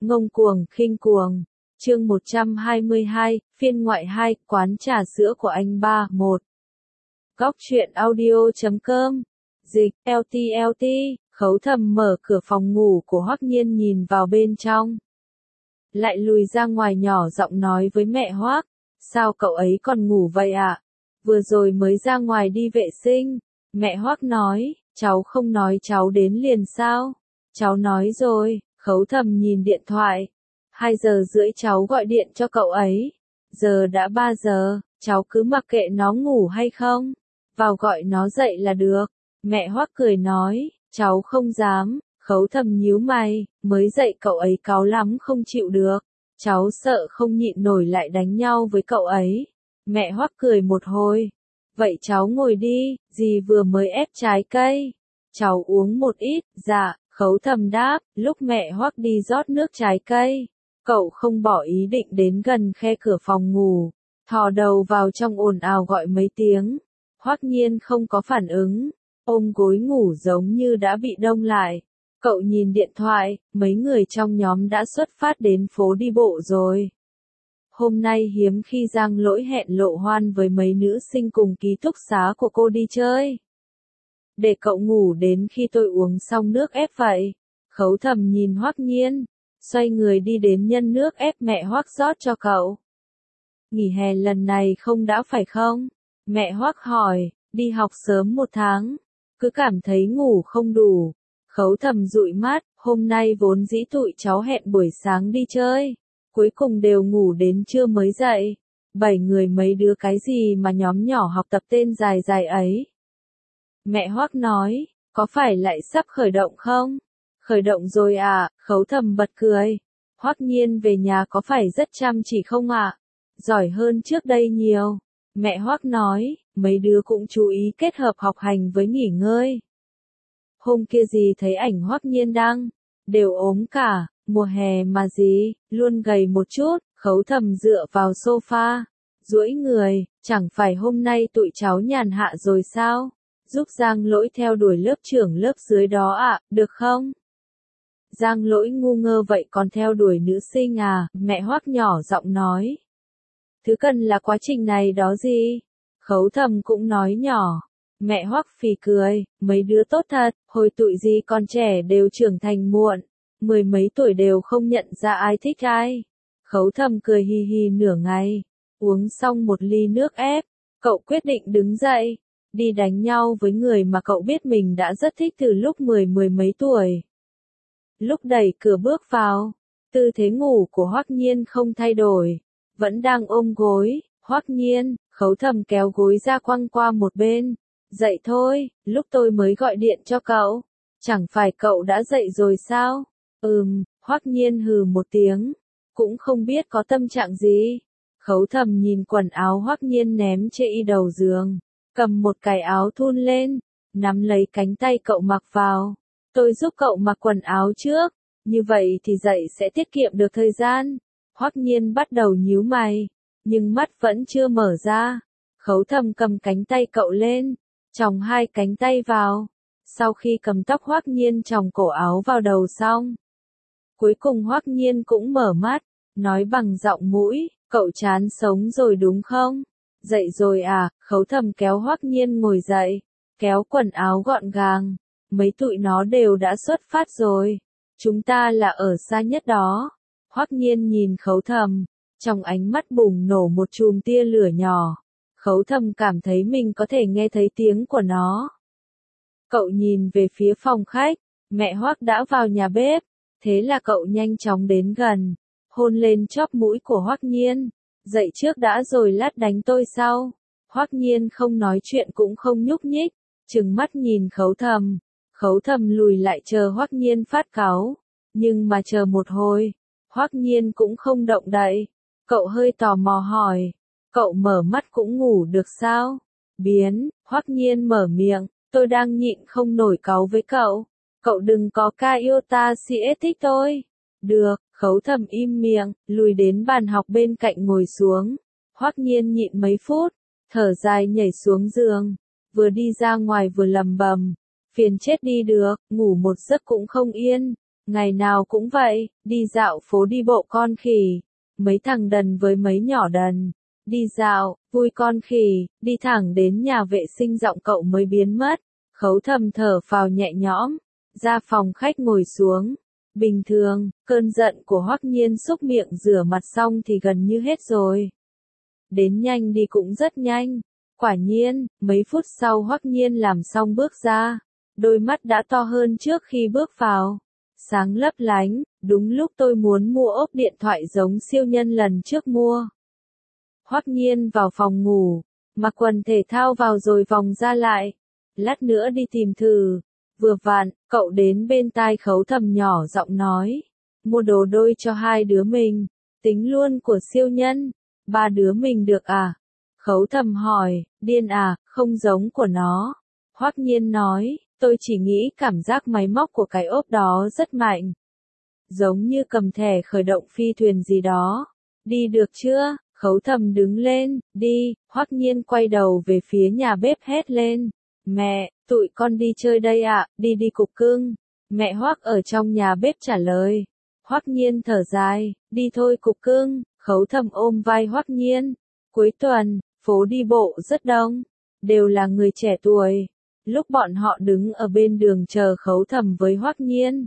Ngông cuồng, khinh cuồng. Chương 122, phiên ngoại 2, quán trà sữa của anh ba, 1. Góc truyện audio.com. Dịch, LT. Khấu Thầm mở cửa phòng ngủ của Hoắc Nhiên nhìn vào bên trong. Lại lùi ra ngoài nhỏ giọng nói với mẹ Hoắc, sao cậu ấy còn ngủ vậy ạ? Vừa rồi mới ra ngoài đi vệ sinh. Mẹ Hoắc nói, cháu không nói cháu đến liền sao? Cháu nói rồi. Khấu Thầm nhìn điện thoại. 2 giờ rưỡi cháu gọi điện cho cậu ấy. Giờ đã 3 giờ, cháu cứ mặc kệ nó ngủ hay không? Vào gọi nó dậy là được. Mẹ Hoắc cười nói, cháu không dám. Khấu Thầm nhíu mày, mới dậy cậu ấy cáu lắm không chịu được. Cháu sợ không nhịn nổi lại đánh nhau với cậu ấy. Mẹ Hoắc cười một hồi. Vậy cháu ngồi đi, dì vừa mới ép trái cây. Cháu uống một ít, dạ. Khấu Thầm đáp, lúc mẹ Hoắc đi rót nước trái cây, cậu không bỏ ý định đến gần khe cửa phòng ngủ, thò đầu vào trong ồn ào gọi mấy tiếng. Hoắc Nhiên không có phản ứng, ôm gối ngủ giống như đã bị đông lại. Cậu nhìn điện thoại, mấy người trong nhóm đã xuất phát đến phố đi bộ rồi. Hôm nay hiếm khi Giang Lỗi hẹn Lộ Hoan với mấy nữ sinh cùng ký túc xá của cô đi chơi. Để cậu ngủ đến khi tôi uống xong nước ép vậy. Khấu Thầm nhìn Hoắc Nhiên, xoay người đi đến nhân nước ép mẹ Hoắc rót cho cậu. Nghỉ hè lần này không đã phải không? Mẹ Hoắc hỏi, đi học sớm 1 tháng, cứ cảm thấy ngủ không đủ. Khấu Thầm dụi mắt, hôm nay vốn dĩ tụi cháu hẹn buổi sáng đi chơi, cuối cùng đều ngủ đến trưa mới dậy. 7 người mấy đứa cái gì mà nhóm nhỏ học tập tên dài dài ấy. Mẹ Hoắc nói, có phải lại sắp khởi động không? Khởi động rồi à? Khấu Thầm bật cười. Hoắc Nhiên về nhà có phải rất chăm chỉ không ạ? Giỏi hơn trước đây nhiều. Mẹ Hoắc nói, mấy đứa cũng chú ý kết hợp học hành với nghỉ ngơi. Hôm kia gì thấy ảnh Hoắc Nhiên đăng, đều ốm cả, mùa hè mà gì, luôn gầy một chút. Khấu Thầm dựa vào sofa, duỗi người, chẳng phải hôm nay tụi cháu nhàn hạ rồi sao? Giúp Giang Lỗi theo đuổi lớp trưởng lớp dưới đó ạ, được không? Giang Lỗi ngu ngơ vậy còn theo đuổi nữ sinh à? Mẹ Hoắc nhỏ giọng nói. Thứ cần là quá trình này đó gì? Khấu Thầm cũng nói nhỏ. Mẹ Hoắc phì cười, mấy đứa tốt thật, hồi tụi gì còn trẻ đều trưởng thành muộn, 10 mấy tuổi đều không nhận ra ai thích ai. Khấu Thầm cười hi hi nửa ngày, uống xong một ly nước ép, cậu quyết định đứng dậy, đi đánh nhau với người mà cậu biết mình đã rất thích từ lúc mười mấy tuổi. Lúc đẩy cửa bước vào, tư thế ngủ của Hoắc Nhiên không thay đổi, vẫn đang ôm gối. Hoắc Nhiên, Khấu Thầm kéo gối ra quăng qua một bên. Dậy thôi, lúc tôi mới gọi điện cho cậu. Chẳng phải cậu đã dậy rồi sao? Hoắc Nhiên hừ một tiếng, cũng không biết có tâm trạng gì. Khấu Thầm nhìn quần áo Hoắc Nhiên ném trên đầu giường, cầm một cái áo thun lên, nắm lấy cánh tay cậu mặc vào. Tôi giúp cậu mặc quần áo trước, như vậy thì dậy sẽ tiết kiệm được thời gian. Hoắc Nhiên bắt đầu nhíu mày, nhưng mắt vẫn chưa mở ra. Khấu Thầm cầm cánh tay cậu lên, chòng 2 cánh tay vào. Sau khi cầm tóc Hoắc Nhiên chòng cổ áo vào đầu xong, cuối cùng Hoắc Nhiên cũng mở mắt, nói bằng giọng mũi, cậu chán sống rồi đúng không? Dậy rồi à? Khấu Thầm kéo Hoắc Nhiên ngồi dậy, kéo quần áo gọn gàng. Mấy tụi nó đều đã xuất phát rồi. Chúng ta là ở xa nhất đó. Hoắc Nhiên nhìn Khấu Thầm, trong ánh mắt bùng nổ một chùm tia lửa nhỏ. Khấu Thầm cảm thấy mình có thể nghe thấy tiếng của nó. Cậu nhìn về phía phòng khách, mẹ Hoắc đã vào nhà bếp, thế là cậu nhanh chóng đến gần, hôn lên chóp mũi của Hoắc Nhiên. Dậy trước đã rồi lát đánh tôi sau. Hoắc Nhiên không nói chuyện cũng không nhúc nhích, trừng mắt nhìn Khấu Thầm. Khấu Thầm lùi lại chờ Hoắc Nhiên phát cáu, nhưng mà chờ một hồi, Hoắc Nhiên cũng không động đậy. Cậu hơi tò mò hỏi, cậu mở mắt cũng ngủ được sao? Biến, Hoắc Nhiên mở miệng, tôi đang nhịn không nổi cáu với cậu. Cậu đừng có ca yêu ta si thích tôi. Được, Khấu Thầm im miệng, lùi đến bàn học bên cạnh ngồi xuống. Hoắc Nhiên nhịn mấy phút, thở dài nhảy xuống giường, vừa đi ra ngoài vừa lầm bầm. Phiền chết đi được, ngủ một giấc cũng không yên. Ngày nào cũng vậy, đi dạo phố đi bộ con khỉ. Mấy thằng đần với mấy nhỏ đần. Đi dạo, vui con khỉ, đi thẳng đến nhà vệ sinh giọng cậu mới biến mất. Khấu Thầm thở phào nhẹ nhõm, ra phòng khách ngồi xuống. Bình thường, cơn giận của Hoắc Nhiên xúc miệng rửa mặt xong thì gần như hết rồi. Đến nhanh đi cũng rất nhanh. Quả nhiên, mấy phút sau Hoắc Nhiên làm xong bước ra. Đôi mắt đã to hơn trước khi bước vào. Sáng lấp lánh, đúng lúc tôi muốn mua ốp điện thoại giống siêu nhân lần trước mua. Hoắc Nhiên vào phòng ngủ, mặc quần thể thao vào rồi vòng ra lại. Lát nữa đi tìm thử. Vừa vặn, cậu đến bên tai Khấu Thầm nhỏ giọng nói. Mua đồ đôi cho hai đứa mình. Tính luôn của siêu nhân. Ba đứa mình được à? Khấu Thầm hỏi, điên à, không giống của nó. Hoắc Nhiên nói, tôi chỉ nghĩ cảm giác máy móc của cái ốp đó rất mạnh. Giống như cầm thẻ khởi động phi thuyền gì đó. Đi được chưa? Khấu Thầm đứng lên, đi. Hoắc Nhiên quay đầu về phía nhà bếp hét lên. Mẹ, tụi con đi chơi đây ạ, đi đi cục cưng. Mẹ Hoắc ở trong nhà bếp trả lời. Hoắc Nhiên thở dài, đi thôi cục cưng. Khấu Thầm ôm vai Hoắc Nhiên. Cuối tuần, phố đi bộ rất đông. Đều là người trẻ tuổi. Lúc bọn họ đứng ở bên đường chờ Khấu Thầm với Hoắc Nhiên.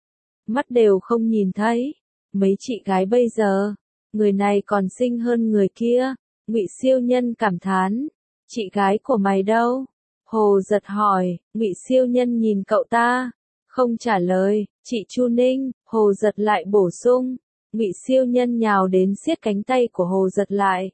Mắt đều không nhìn thấy. Mấy chị gái bây giờ, người này còn xinh hơn người kia. Ngụy Siêu Nhân cảm thán. Chị gái của mày đâu? Hồ Giật hỏi. Ngụy Siêu Nhân nhìn cậu ta, không trả lời. Chị Chu Ninh. Hồ Giật lại bổ sung. Ngụy Siêu Nhân nhào đến siết cánh tay của Hồ Giật lại.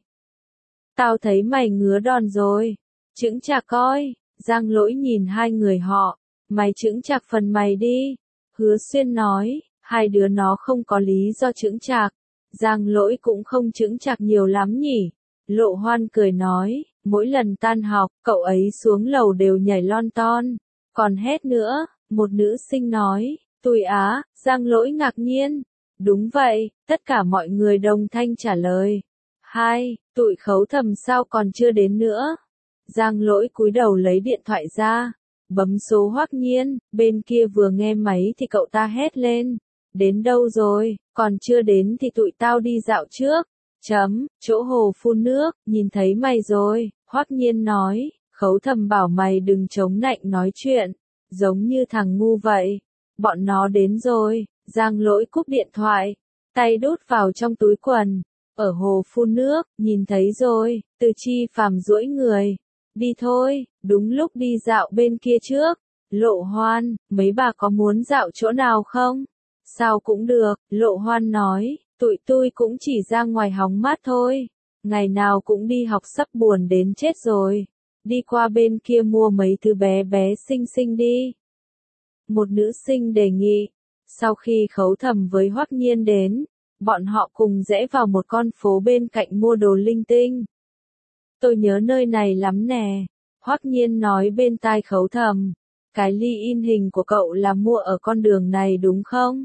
Tao thấy mày ngứa đòn rồi. Chững chạc coi. Giang Lỗi nhìn hai người họ. Mày chững chạc phần mày đi. Hứa Xuyên nói. Hai đứa nó không có lý do chững chạc. Giang Lỗi cũng không chững chạc nhiều lắm nhỉ. Lộ Hoan cười nói. Mỗi lần tan học, cậu ấy xuống lầu đều nhảy lon ton. Còn hét nữa. Một nữ sinh nói. Tui á. Giang Lỗi ngạc nhiên. Đúng vậy, tất cả mọi người đồng thanh trả lời. Hai, tụi Khấu Thầm sao còn chưa đến nữa? Giang Lỗi cúi đầu lấy điện thoại ra, bấm số Hoắc Nhiên, bên kia vừa nghe máy thì cậu ta hét lên. Đến đâu rồi, còn chưa đến thì tụi tao đi dạo trước. Chỗ hồ phun nước, nhìn thấy mày rồi, Hoắc Nhiên nói. Khấu Thầm bảo mày đừng chống nạnh nói chuyện, giống như thằng ngu vậy. Bọn nó đến rồi. Giang Lỗi cúp điện thoại, tay đút vào trong túi quần. Ở hồ phun nước, nhìn thấy rồi. Từ Chi Phàm duỗi người. Đi thôi, đúng lúc đi dạo bên kia trước. Lộ Hoan, mấy bà có muốn dạo chỗ nào không? Sao cũng được, Lộ Hoan nói. Tụi tôi cũng chỉ ra ngoài hóng mát thôi. Ngày nào cũng đi học sắp buồn đến chết rồi. Đi qua bên kia mua mấy thứ bé bé xinh xinh đi. Một nữ sinh đề nghị. Sau khi Khấu Thầm với Hoắc Nhiên đến, bọn họ cùng rẽ vào một con phố bên cạnh mua đồ linh tinh. Tôi nhớ nơi này lắm nè. Hoắc Nhiên nói bên tai Khấu Thầm. Cái ly in hình của cậu là mua ở con đường này đúng không?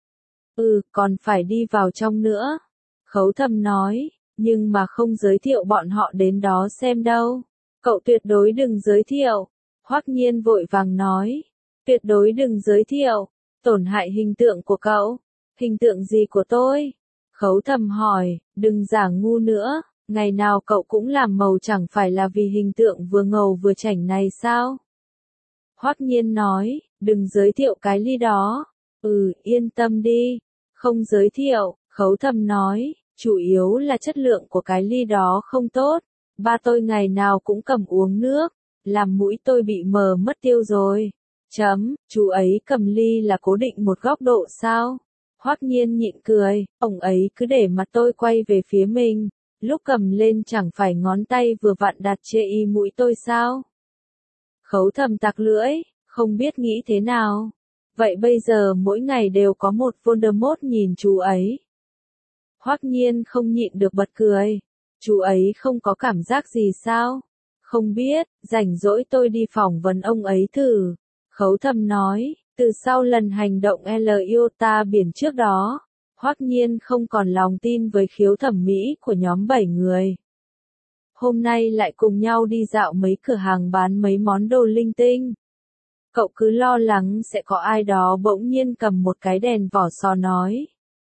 Ừ, còn phải đi vào trong nữa. Khấu Thầm nói, nhưng mà không giới thiệu bọn họ đến đó xem đâu. Cậu tuyệt đối đừng giới thiệu. Hoắc Nhiên vội vàng nói. Tuyệt đối đừng giới thiệu. Tổn hại hình tượng của cậu. Hình tượng gì của tôi? Khấu Thầm hỏi, đừng giả ngu nữa, ngày nào cậu cũng làm màu chẳng phải là vì hình tượng vừa ngầu vừa chảnh này sao? Hoắc Nhiên nói, đừng giới thiệu cái ly đó. Ừ, yên tâm đi. Không giới thiệu, Khấu Thầm nói, chủ yếu là chất lượng của cái ly đó không tốt. Ba tôi ngày nào cũng cầm uống nước, làm mũi tôi bị mờ mất tiêu rồi. Chú ấy cầm ly là cố định một góc độ sao? Hoắc Nhiên nhịn cười, ông ấy cứ để mặt tôi quay về phía mình, lúc cầm lên chẳng phải ngón tay vừa vặn đặt chê y mũi tôi sao? Khấu Thầm tặc lưỡi, không biết nghĩ thế nào. Vậy bây giờ mỗi ngày đều có một Voldemort nhìn chú ấy. Hoắc Nhiên không nhịn được bật cười. Chú ấy không có cảm giác gì sao? Không biết, rảnh rỗi tôi đi phỏng vấn ông ấy thử. Khấu Thầm nói, từ sau lần hành động L Iota biển trước đó, Hoắc Nhiên không còn lòng tin với khiếu thẩm mỹ của nhóm 7 người. Hôm nay lại cùng nhau đi dạo mấy cửa hàng bán mấy món đồ linh tinh. Cậu cứ lo lắng sẽ có ai đó bỗng nhiên cầm một cái đèn vỏ sò nói.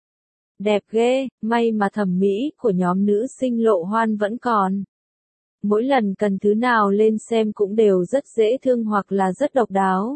Đẹp ghê, may mà thẩm mỹ của nhóm nữ sinh Lộ Hoan vẫn còn. Mỗi lần cần thứ nào lên xem cũng đều rất dễ thương hoặc là rất độc đáo.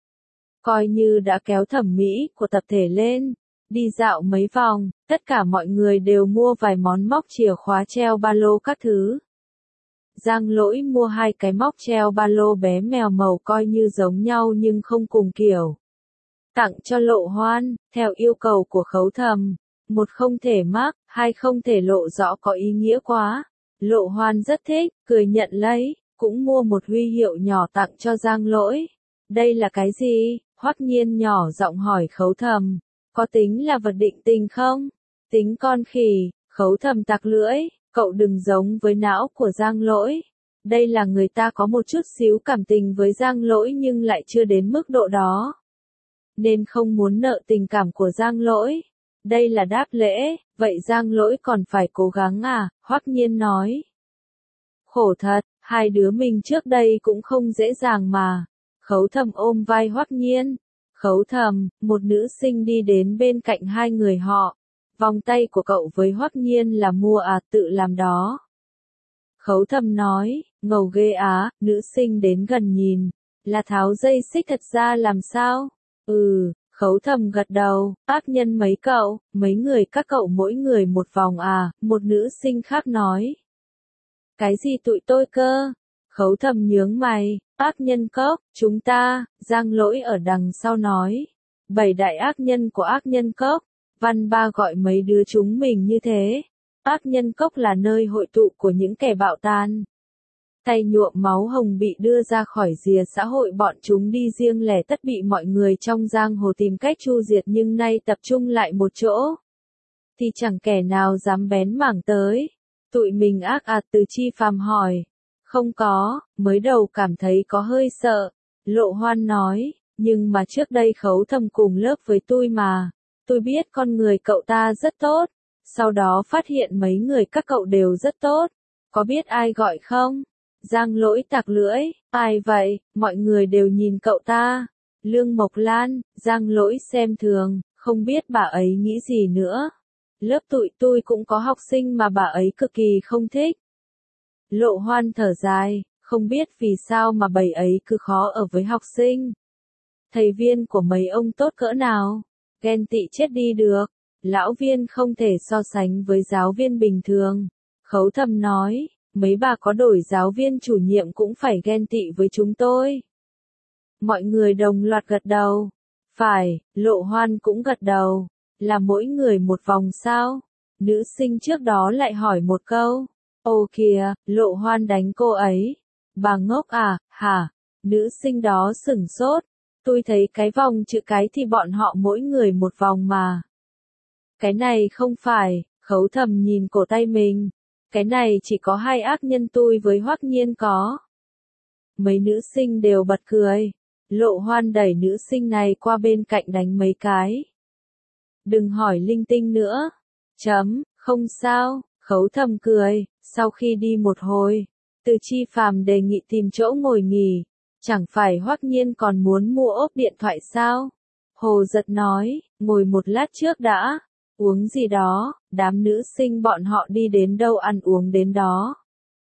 Coi như đã kéo thẩm mỹ của tập thể lên, đi dạo mấy vòng, tất cả mọi người đều mua vài món móc chìa khóa treo ba lô các thứ. Giang Lỗi mua 2 cái móc treo ba lô bé mèo màu coi như giống nhau nhưng không cùng kiểu. Tặng cho Lộ Hoan, theo yêu cầu của Khấu Thầm. 1 không thể mắc, 2 không thể lộ rõ có ý nghĩa quá. Lộ Hoan rất thích, cười nhận lấy, cũng mua một huy hiệu nhỏ tặng cho Giang Lỗi. Đây là cái gì? Hoắc Nhiên nhỏ giọng hỏi Khấu Thầm. Có tính là vật định tình không? Tính con khỉ, Khấu Thầm tặc lưỡi, cậu đừng giống với não của Giang Lỗi. Đây là người ta có một chút xíu cảm tình với Giang Lỗi nhưng lại chưa đến mức độ đó. Nên không muốn nợ tình cảm của Giang Lỗi. Đây là đáp lễ, vậy Giang Lỗi còn phải cố gắng à? Hoắc Nhiên nói. Khổ thật, hai đứa mình trước đây cũng không dễ dàng mà. Khấu Thầm ôm vai Hoắc Nhiên. Khấu Thầm, một nữ sinh đi đến bên cạnh hai người họ. Vòng tay của cậu với Hoắc Nhiên là mua à, tự làm đó. Khấu Thầm nói, ngầu ghê á, nữ sinh đến gần nhìn. Là tháo dây xích thật ra làm sao? Khấu Thầm gật đầu, ác nhân mấy cậu, mấy người các cậu mỗi người một vòng à, một nữ sinh khác nói. Cái gì tụi tôi cơ? Khấu Thầm nhướng mày, ác nhân cốc, chúng ta, Giang Lỗi ở đằng sau nói. 7 đại ác nhân của ác nhân cốc, Văn Ba gọi mấy đứa chúng mình như thế. Ác nhân cốc là nơi hội tụ của những kẻ bạo tàn. Tay nhuộm máu hồng bị đưa ra khỏi rìa xã hội, bọn chúng đi riêng lẻ tất bị mọi người trong giang hồ tìm cách chu diệt nhưng nay tập trung lại một chỗ. Thì chẳng kẻ nào dám bén mảng tới. Tụi mình ác à? Từ Chi Phàm hỏi. Không có, mới đầu cảm thấy có hơi sợ. Lộ Hoan nói, nhưng mà trước đây Khấu Thầm cùng lớp với tôi mà. Tôi biết con người cậu ta rất tốt. Sau đó phát hiện mấy người các cậu đều rất tốt. Có biết ai gọi không? Giang Lỗi tặc lưỡi, ai vậy? Mọi người đều nhìn cậu ta. Lương Mộc Lan, Giang Lỗi xem thường, không biết bà ấy nghĩ gì nữa. Lớp tụi tôi cũng có học sinh mà bà ấy cực kỳ không thích. Lộ Hoan thở dài, không biết vì sao mà bầy ấy cứ khó ở với học sinh. Thầy Viên của mấy ông tốt cỡ nào? Ghen tị chết đi được. Lão Viên không thể so sánh với giáo viên bình thường. Khấu Thầm nói, mấy bà có đổi giáo viên chủ nhiệm cũng phải ghen tị với chúng tôi. Mọi người đồng loạt gật đầu. Phải, Lộ Hoan cũng gật đầu. Là mỗi người một vòng sao? Nữ sinh trước đó lại hỏi một câu. Ô kìa, Lộ Hoan đánh cô ấy. Bà ngốc à, hả? Nữ sinh đó sửng sốt. Tôi thấy cái vòng chữ cái thì bọn họ mỗi người một vòng mà. Cái này không phải, Khấu Thầm nhìn cổ tay mình. Cái này chỉ có 2 ác nhân tôi với Hoắc Nhiên có. Mấy nữ sinh đều bật cười. Lộ Hoan đẩy nữ sinh này qua bên cạnh đánh mấy cái. Đừng hỏi linh tinh nữa. Không sao, Khấu Thầm cười. Sau khi đi một hồi, Từ Chi Phàm đề nghị tìm chỗ ngồi nghỉ. Chẳng phải Hoắc Nhiên còn muốn mua ốp điện thoại sao? Hồ Giật nói, ngồi một lát trước đã. Uống gì đó, đám nữ sinh bọn họ đi đến đâu ăn uống đến đó.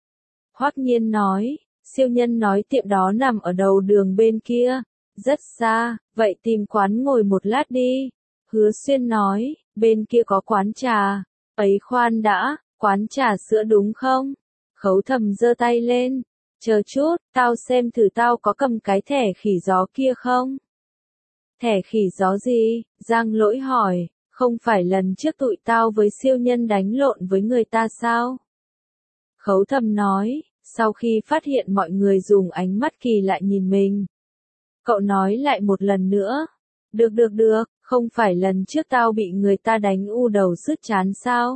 Hoắc Nhiên nói, siêu nhân nói tiệm đó nằm ở đầu đường bên kia, rất xa, vậy tìm quán ngồi một lát đi. Hứa Xuyên nói, bên kia có quán trà. Ấy khoan đã, quán trà sữa đúng không? Khấu Thầm giơ tay lên. Chờ chút, tao xem thử tao có cầm cái thẻ khỉ gió kia không? Thẻ khỉ gió gì? Giang Lỗi hỏi. Không phải lần trước tụi tao với siêu nhân đánh lộn với người ta sao? Khấu Thầm nói, sau khi phát hiện mọi người dùng ánh mắt kỳ lạ nhìn mình. Cậu nói lại một lần nữa. Được, không phải lần trước tao bị người ta đánh u đầu sứt chán sao?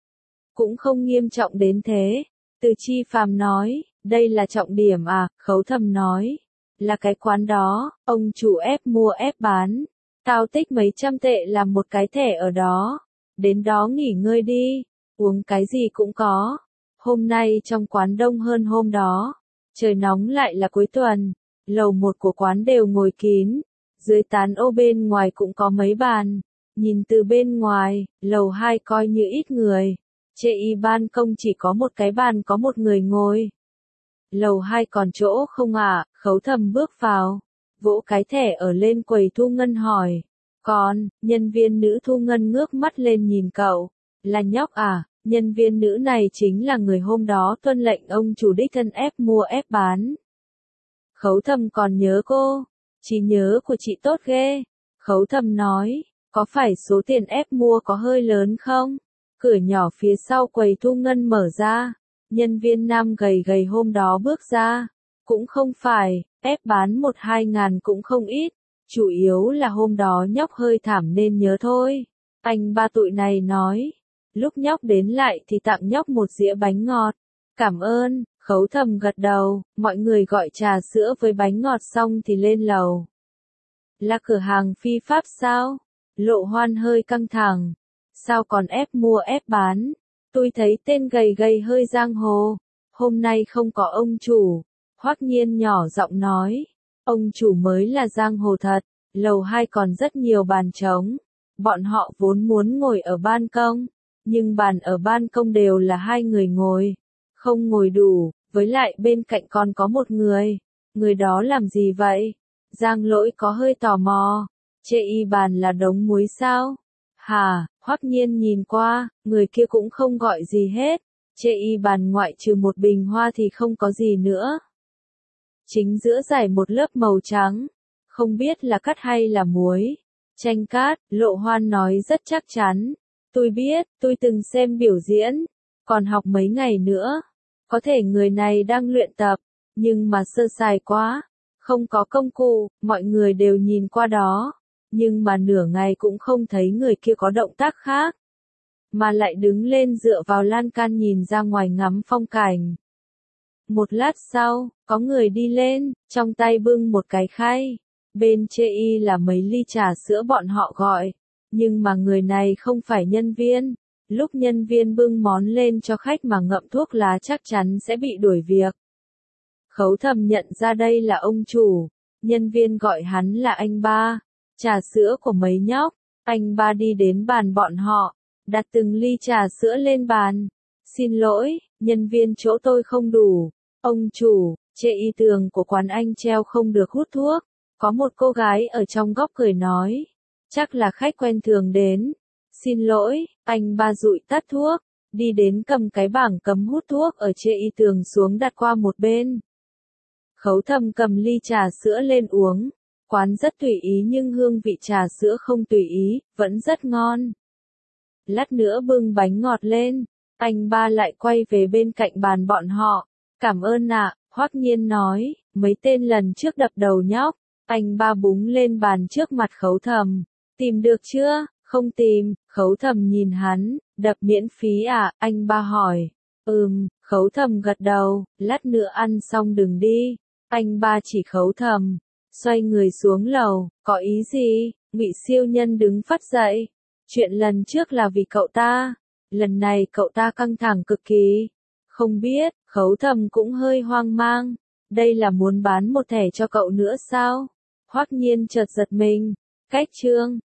Cũng không nghiêm trọng đến thế. Từ Chi Phàm nói, đây là trọng điểm à? Khấu Thầm nói, là cái quán đó, ông chủ ép mua ép bán. Tao tích mấy trăm tệ làm một cái thẻ ở đó. Đến đó nghỉ ngơi đi. Uống cái gì cũng có. Hôm nay trong quán đông hơn hôm đó. Trời nóng lại là cuối tuần. Lầu 1 của quán đều ngồi kín, dưới tán ô bên ngoài cũng có mấy bàn. Nhìn từ bên ngoài, lầu 2 coi như ít người. Chê y ban công chỉ có một cái bàn có một người ngồi. Lầu 2 còn chỗ không ạ? Khấu Thầm bước vào, vỗ cái thẻ ở lên quầy thu ngân hỏi. Còn, nhân viên nữ thu ngân ngước mắt lên nhìn cậu. Là nhóc à? Nhân viên nữ này chính là người hôm đó tuân lệnh ông chủ đích thân ép mua ép bán. Khấu Thầm còn nhớ cô. Trí nhớ của chị tốt ghê. Khấu Thầm nói, có phải số tiền ép mua có hơi lớn không? Cửa nhỏ phía sau quầy thu ngân mở ra. Nhân viên nam gầy gầy hôm đó bước ra. Cũng không phải, ép bán 1-2 ngàn cũng không ít. Chủ yếu là hôm đó nhóc hơi thảm nên nhớ thôi. Anh ba tụi này nói. Lúc nhóc đến lại thì tặng nhóc một dĩa bánh ngọt. Cảm ơn, Khấu Thầm gật đầu. Mọi người gọi trà sữa với bánh ngọt xong thì lên lầu. Là cửa hàng phi pháp sao? Lộ Hoan hơi căng thẳng. Sao còn ép mua ép bán? Tôi thấy tên gầy gầy hơi giang hồ. Hôm nay không có ông chủ. Hoắc Nhiên nhỏ giọng nói. Ông chủ mới là giang hồ thật. Lầu 2 còn rất nhiều bàn trống. Bọn họ vốn muốn ngồi ở ban công. Nhưng bàn ở ban công đều là 2 người ngồi. Không ngồi đủ. Với lại bên cạnh còn có một người. Người đó làm gì vậy? Giang Lỗi có hơi tò mò. Chê y bàn là đống muối sao? Hà, Hoắc Nhiên nhìn qua, người kia cũng không gọi gì hết. Chê y bàn ngoại trừ một bình hoa thì không có gì nữa. Chính giữa dải một lớp màu trắng. Không biết là cát hay là muối. Chanh cát, Lộ Hoan nói rất chắc chắn. Tôi biết, tôi từng xem biểu diễn. Còn học mấy ngày nữa. Có thể người này đang luyện tập. Nhưng mà sơ sài quá. Không có công cụ, mọi người đều nhìn qua đó. Nhưng mà nửa ngày cũng không thấy người kia có động tác khác. Mà lại đứng lên dựa vào lan can nhìn ra ngoài ngắm phong cảnh. Một lát sau, có người đi lên, trong tay bưng một cái khay. Bên chê y là mấy ly trà sữa bọn họ gọi. Nhưng mà người này không phải nhân viên. Lúc nhân viên bưng món lên cho khách mà ngậm thuốc lá chắc chắn sẽ bị đuổi việc. Khấu Thầm nhận ra đây là ông chủ. Nhân viên gọi hắn là anh ba. Trà sữa của mấy nhóc. Anh ba đi đến bàn bọn họ. Đặt từng ly trà sữa lên bàn. Xin lỗi, nhân viên chỗ tôi không đủ. Ông chủ, chê y tường của quán anh treo không được hút thuốc. Có một cô gái ở trong góc cười nói. Chắc là khách quen thường đến. Xin lỗi, anh ba dụi tắt thuốc. Đi đến cầm cái bảng cấm hút thuốc ở chê y tường xuống đặt qua một bên. Khấu Thầm cầm ly trà sữa lên uống. Quán rất tùy ý nhưng hương vị trà sữa không tùy ý, vẫn rất ngon. Lát nữa bưng bánh ngọt lên, anh ba lại quay về bên cạnh bàn bọn họ. Cảm ơn ạ, Hoắc Nhiên nói, mấy tên lần trước đập đầu nhóc. Anh ba búng lên bàn trước mặt Khấu Thầm. Tìm được chưa? Không tìm, Khấu Thầm nhìn hắn, đập miễn phí à, anh ba hỏi. Khấu Thầm gật đầu, lát nữa ăn xong đừng đi. Anh ba chỉ Khấu Thầm. Xoay người xuống lầu, có ý gì? Ngụy Siêu Nhân đứng phắt dậy. Chuyện lần trước là vì cậu ta. Lần này cậu ta căng thẳng cực kỳ. Không biết, Khấu Thầm cũng hơi hoang mang. Đây là muốn bán một thẻ cho cậu nữa sao? Hoắc Nhiên chợt giật mình. Cách chương